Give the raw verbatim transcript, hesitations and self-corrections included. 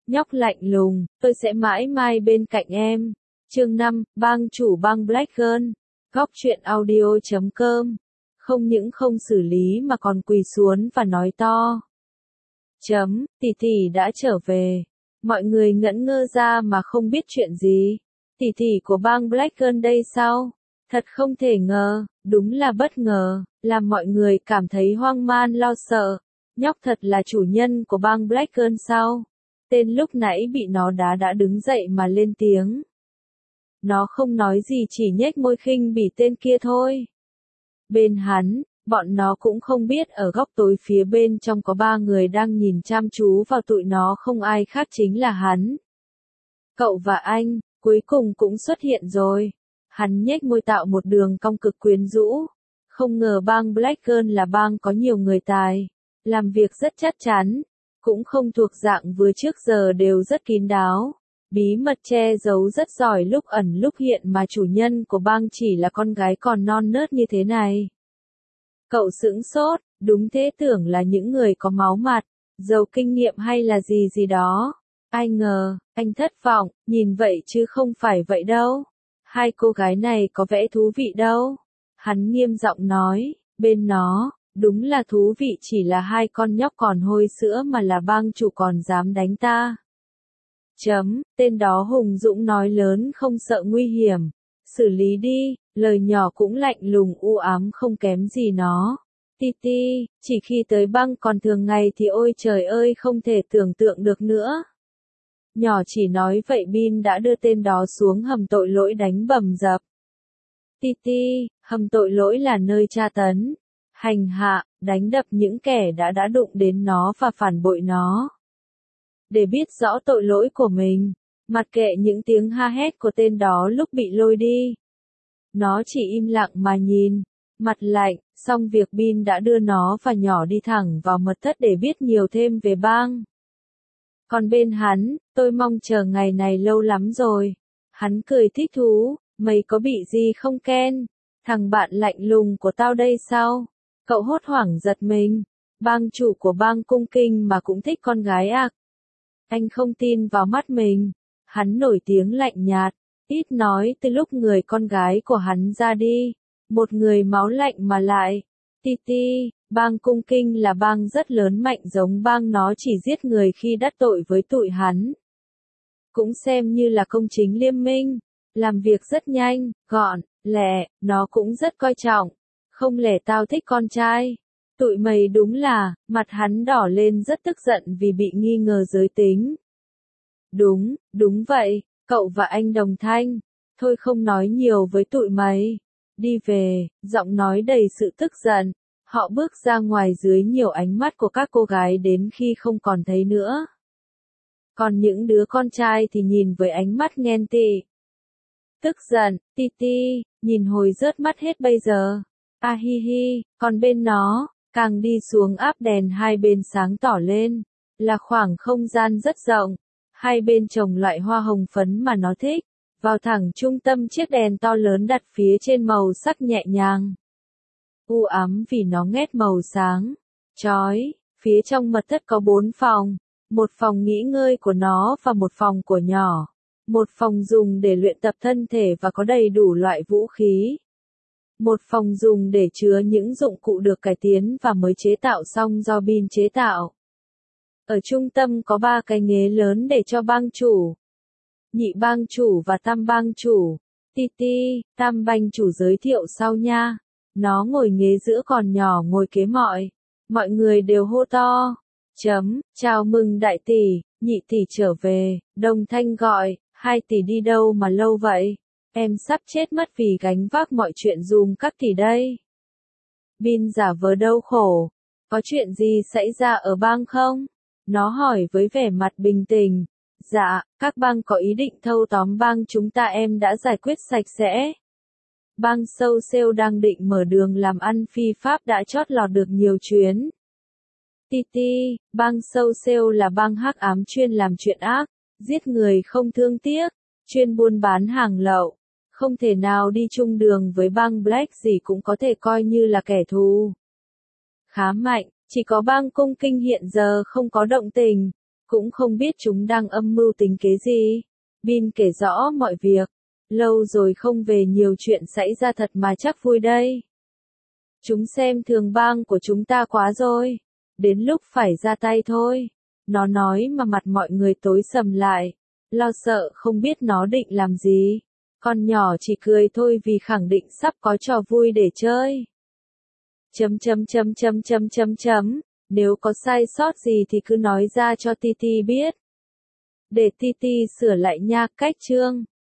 Nhóc lạnh lùng, tôi sẽ mãi mãi bên cạnh em. Chương năm, bang chủ bang Black Girl. Góc truyện audio chấm com. Không những không xử lý mà còn quỳ xuống và nói to. Chấm, tỷ tỷ đã trở về. Mọi người ngẩn ngơ ra mà không biết chuyện gì. Tỷ tỷ của bang Black Girl đây sao? Thật không thể ngờ, đúng là bất ngờ, làm mọi người cảm thấy hoang mang lo sợ. Nhóc thật là chủ nhân của bang Black Girl sao? Tên lúc nãy bị nó đá đã đứng dậy mà lên tiếng. Nó không nói gì chỉ nhếch môi khinh bỉ tên kia thôi. Bên hắn, bọn nó cũng không biết ở góc tối phía bên trong có ba người đang nhìn chăm chú vào tụi nó, không ai khác chính là hắn. Cậu và anh, cuối cùng cũng xuất hiện rồi. Hắn nhếch môi tạo một đường cong cực quyến rũ. Không ngờ bang Black Girl là bang có nhiều người tài, làm việc rất chắc chắn, cũng không thuộc dạng vừa trước giờ đều rất kín đáo, bí mật che giấu rất giỏi lúc ẩn lúc hiện, mà chủ nhân của bang chỉ là con gái còn non nớt như thế này. Cậu sững sốt, đúng thế, tưởng là những người có máu mặt, giàu kinh nghiệm hay là gì gì đó. Ai ngờ, anh thất vọng, nhìn vậy chứ không phải vậy đâu. Hai cô gái này có vẻ thú vị đâu. Hắn nghiêm giọng nói, bên nó, đúng là thú vị, chỉ là hai con nhóc còn hôi sữa mà là bang chủ còn dám đánh ta. Chấm, tên đó hùng dũng nói lớn không sợ nguy hiểm. Xử lý đi, lời nhỏ cũng lạnh lùng u ám không kém gì nó. Ti ti, chỉ khi tới băng còn thường ngày thì ôi trời ơi không thể tưởng tượng được nữa. Nhỏ chỉ nói vậy Bin đã đưa tên đó xuống hầm tội lỗi đánh bầm dập. Ti ti, hầm tội lỗi là nơi tra tấn, hành hạ, đánh đập những kẻ đã đã đụng đến nó và phản bội nó. Để biết rõ tội lỗi của mình, mặc kệ những tiếng ha hét của tên đó lúc bị lôi đi. Nó chỉ im lặng mà nhìn, mặt lạnh, xong việc Bin đã đưa nó và nhỏ đi thẳng vào mật thất để biết nhiều thêm về bang. Còn bên hắn, tôi mong chờ ngày này lâu lắm rồi. Hắn cười thích thú, mày có bị gì không Ken? Thằng bạn lạnh lùng của tao đây sao? Cậu hốt hoảng giật mình. Bang chủ của bang cung kinh mà cũng thích con gái à? Anh không tin vào mắt mình. Hắn nổi tiếng lạnh nhạt, ít nói từ lúc người con gái của hắn ra đi. Một người máu lạnh mà lại. Ti ti, bang cung kinh là bang rất lớn mạnh, giống bang nó chỉ giết người khi đắc tội với tụi hắn. Cũng xem như là công chính liêm minh, làm việc rất nhanh, gọn, lẹ, nó cũng rất coi trọng. Không lẽ tao thích con trai? Tụi mày đúng là, mặt hắn đỏ lên rất tức giận vì bị nghi ngờ giới tính. Đúng, đúng vậy, cậu và anh đồng thanh. Thôi không nói nhiều với tụi mày. Đi về, giọng nói đầy sự tức giận. Họ bước ra ngoài dưới nhiều ánh mắt của các cô gái đến khi không còn thấy nữa. Còn những đứa con trai thì nhìn với ánh mắt ghen tị. Tức giận, ti ti, nhìn hồi rớt mắt hết bây giờ. A hi hi, còn bên nó, càng đi xuống áp đèn hai bên sáng tỏ lên, là khoảng không gian rất rộng. Hai bên trồng loại hoa hồng phấn mà nó thích, vào thẳng trung tâm chiếc đèn to lớn đặt phía trên màu sắc nhẹ nhàng. U ám vì nó nghét màu sáng, chói, phía trong mật thất có bốn phòng, một phòng nghỉ ngơi của nó và một phòng của nhỏ, một phòng dùng để luyện tập thân thể và có đầy đủ loại vũ khí, một phòng dùng để chứa những dụng cụ được cải tiến và mới chế tạo xong do Bin chế tạo. Ở trung tâm có ba cái ghế lớn để cho bang chủ, nhị bang chủ và tam bang chủ. Ti ti, tam bang chủ giới thiệu sau nha. Nó ngồi ghế giữa còn nhỏ ngồi kế mọi. Mọi người đều hô to. Chấm, chào mừng đại tỷ, nhị tỷ trở về. Đồng thanh gọi, hai tỷ đi đâu mà lâu vậy? Em sắp chết mất vì gánh vác mọi chuyện dùm các tỷ đây. Bin giả vờ đau khổ. Có chuyện gì xảy ra ở bang không? Nó hỏi với vẻ mặt bình tĩnh. Dạ, các bang có ý định thâu tóm bang chúng ta, em đã giải quyết sạch sẽ. Bang sâu sale đang định mở đường làm ăn phi pháp đã chót lọt được nhiều chuyến. Ti ti, bang sâu sale là bang hắc ám chuyên làm chuyện ác, giết người không thương tiếc, chuyên buôn bán hàng lậu. Không thể nào đi chung đường với bang Black, gì cũng có thể coi như là kẻ thù. Khá mạnh, chỉ có bang cung kinh hiện giờ không có động tình. Cũng không biết chúng đang âm mưu tính kế gì. Bin kể rõ mọi việc. Lâu rồi không về, nhiều chuyện xảy ra thật mà chắc vui đây. Chúng xem thường bang của chúng ta quá rồi. Đến lúc phải ra tay thôi. Nó nói mà mặt mọi người tối sầm lại. Lo sợ không biết nó định làm gì. Con nhỏ chỉ cười thôi vì khẳng định sắp có trò vui để chơi. Chấm chấm chấm chấm chấm chấm chấm. Nếu có sai sót gì thì cứ nói ra cho Titi biết. Để Titi sửa lại nha. Cách chương